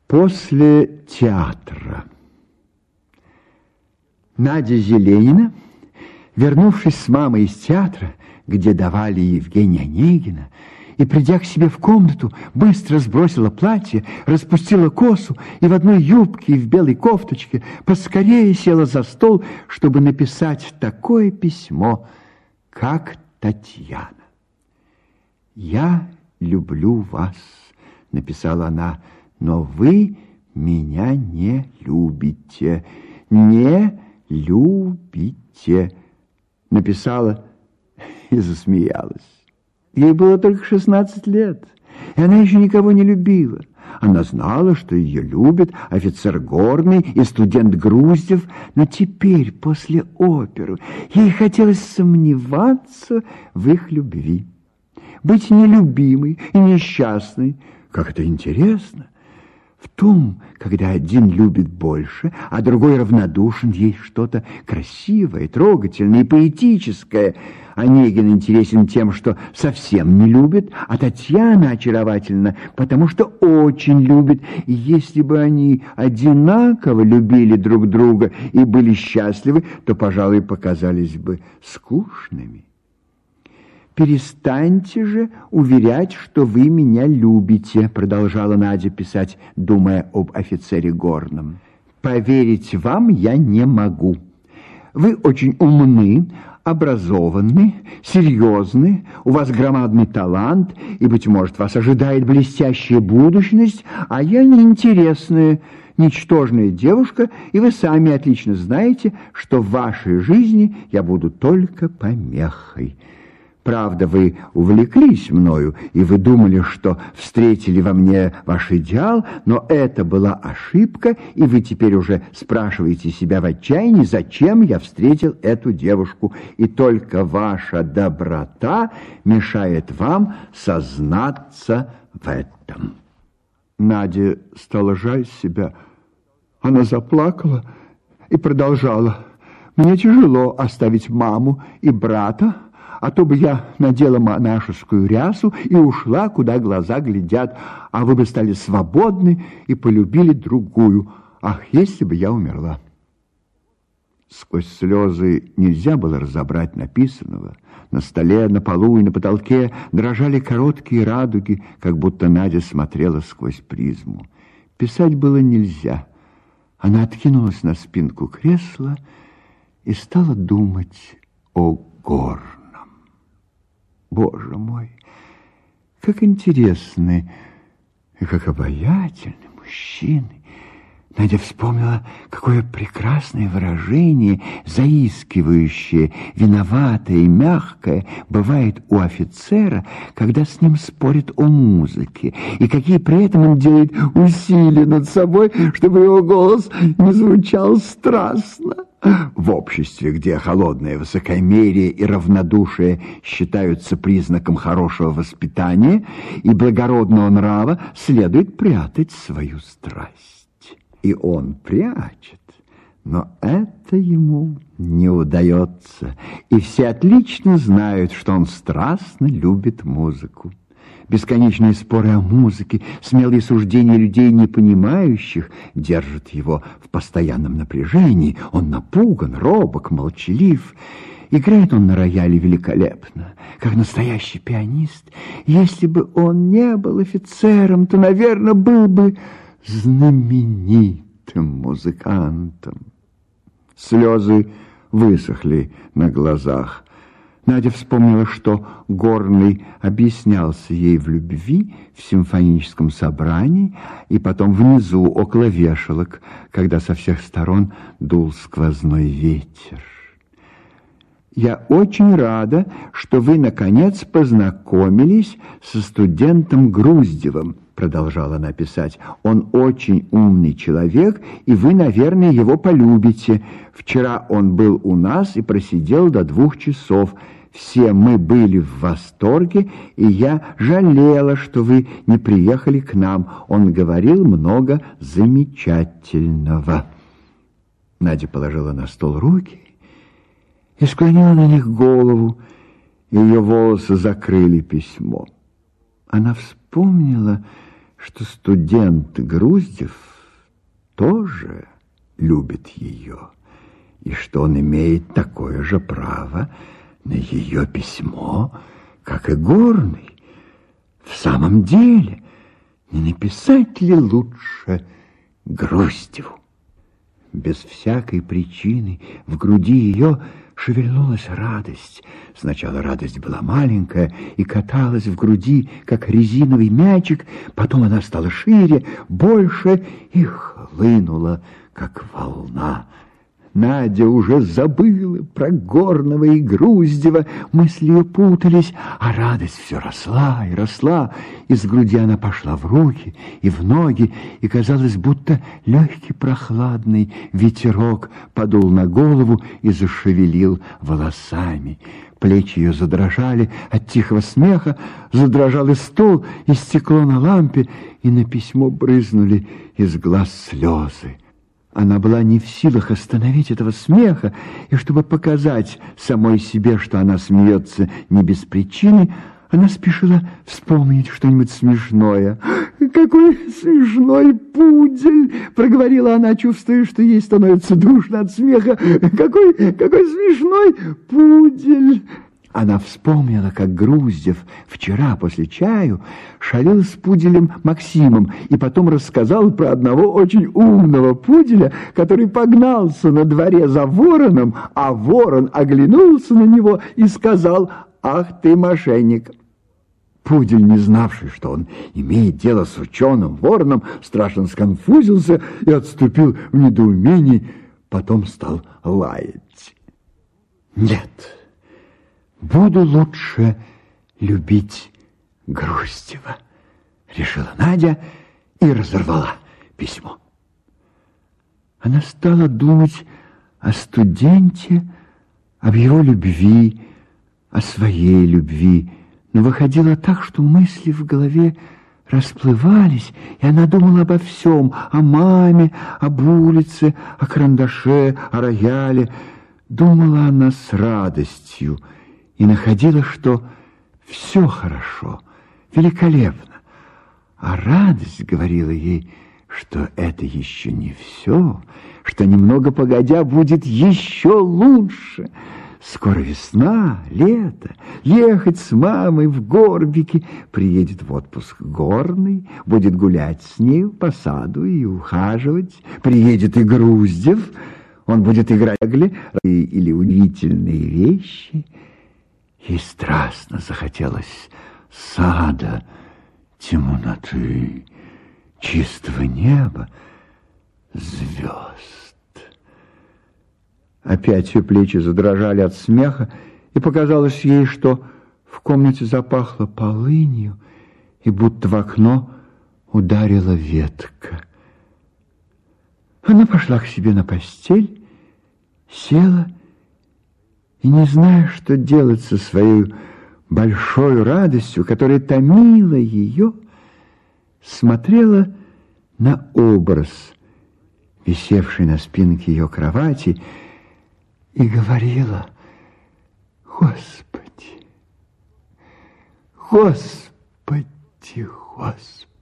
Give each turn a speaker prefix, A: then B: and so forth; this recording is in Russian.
A: После театра. Надя Зеленина, вернувшись с мамой из театра, где давали Евгения Онегина, и, придя к себе в комнату, быстро сбросила платье, распустила косу и в одной юбке и в белой кофточке поскорее села за стол, чтобы написать такое письмо, как Татьяна. «Я люблю вас», — написала она, — «но вы меня не любите, не любите», — написала и засмеялась. Ей было только 16 лет, и она еще никого не любила. Она знала, что ее любит офицер Горный и студент Груздев, но теперь, после оперы, ей хотелось сомневаться в их любви. Быть нелюбимой и несчастной, как это интересно! В том, когда один любит больше, а другой равнодушен, есть что-то красивое, трогательное и поэтическое. Онегин интересен тем, что совсем не любит, а Татьяна очаровательна, потому что очень любит. И если бы они одинаково любили друг друга и были счастливы, то, пожалуй, показались бы скучными. «Перестаньте же уверять, что вы меня любите», продолжала Надя писать, думая об офицере Горном. «Поверить вам я не могу. Вы очень умны, образованны, серьезны, у вас громадный талант, и, быть может, вас ожидает блестящая будущность, а я неинтересная, ничтожная девушка, и вы сами отлично знаете, что в вашей жизни я буду только помехой. Правда, вы увлеклись мною, и вы думали, что встретили во мне ваш идеал, но это была ошибка, и вы теперь уже спрашиваете себя в отчаянии, зачем я встретил эту девушку, и только ваша доброта мешает вам сознаться в этом». Наде стало жаль себя. Она заплакала и продолжала: «Мне тяжело оставить маму и брата, а то бы я надела монашескую рясу и ушла, куда глаза глядят, а вы бы стали свободны и полюбили другую. Ах, если бы я умерла!» Сквозь слезы нельзя было разобрать написанного. На столе, на полу и на потолке дрожали короткие радуги, как будто Надя смотрела сквозь призму. Писать было нельзя. Она откинулась на спинку кресла и стала думать о Горном. Боже мой, как интересны и как обаятельны мужчины! Надя вспомнила, какое прекрасное выражение, заискивающее, виноватое и мягкое, бывает у офицера, когда с ним спорят о музыке, и какие при этом он делает усилия над собой, чтобы его голос не звучал страстно. В обществе, где холодное высокомерие и равнодушие считаются признаком хорошего воспитания и благородного нрава, следует прятать свою страсть. И он прячет, но это ему не удается, и все отлично знают, что он страстно любит музыку. Бесконечные споры о музыке, смелые суждения людей, не понимающих, держат его в постоянном напряжении. Он напуган, робок, молчалив. Играет он на рояле великолепно, как настоящий пианист. Если бы он не был офицером, то, наверное, был бы знаменитым музыкантом. Слезы высохли на глазах. Надя вспомнила, что Горный объяснялся ей в любви в симфоническом собрании и потом внизу, около вешалок, когда со всех сторон дул сквозной ветер. «Я очень рада, что вы, наконец, познакомились со студентом Груздевым», продолжала она писать. «Он очень умный человек, и вы, наверное, его полюбите. Вчера он был у нас и просидел до 2 часов. Все мы были в восторге, и я жалела, что вы не приехали к нам. Он говорил много замечательного». Надя положила на стол руки и склонила на них голову. Ее волосы закрыли письмо. Она вспомнила, что студент Груздев тоже любит ее, и что он имеет такое же право на ее письмо, как и Горный. В самом деле, не написать ли лучше Груздеву? Без всякой причины в груди ее шевельнулась радость. Сначала радость была маленькая и каталась в груди, как резиновый мячик, потом она стала шире, больше и хлынула, как волна. Надя уже забыла про Горного и Груздева, мысли ее путались, а радость все росла и росла. Из груди она пошла в руки и в ноги, и казалось, будто легкий прохладный ветерок подул на голову и зашевелил волосами. Плечи ее задрожали от тихого смеха, задрожал и стол, и стекло на лампе, и на письмо брызнули из глаз слезы. Она была не в силах остановить этого смеха, и чтобы показать самой себе, что она смеется не без причины, она спешила вспомнить что-нибудь смешное. «Какой смешной пудель!» — проговорила она, чувствуя, что ей становится душно от смеха. «Какой смешной пудель!» Она вспомнила, как Груздев вчера после чаю шалил с пуделем Максимом и потом рассказал про одного очень умного пуделя, который погнался на дворе за вороном, а ворон оглянулся на него и сказал: «Ах ты, мошенник!» Пудель, не знавший, что он имеет дело с ученым вороном, страшно сконфузился и отступил в недоумении, потом стал лаять. «Нет, буду лучше любить Груздева», — решила Надя и разорвала письмо. Она стала думать о студенте, об его любви, о своей любви, но выходило так, что мысли в голове расплывались, и она думала обо всем, о маме, об улице, о карандаше, о рояле. Думала она с радостью и находила, что все хорошо, великолепно. А радость говорила ей, что это еще не все, что немного погодя будет еще лучше. Скоро весна, лето, ехать с мамой в Горбики, приедет в отпуск Горный, будет гулять с ней по саду и ухаживать, приедет и Груздев, он будет играть или удивительные вещи. Ей страстно захотелось сада, темноты, чистого неба, звезд. Опять ее плечи задрожали от смеха, и показалось ей, что в комнате запахло полынью, и будто в окно ударила ветка. Она пошла к себе на постель, села и, не зная, что делать со своей большой радостью, которая томила ее, смотрела на образ, висевший на спинке ее кровати, и говорила: «Господи, Господи, Господи!»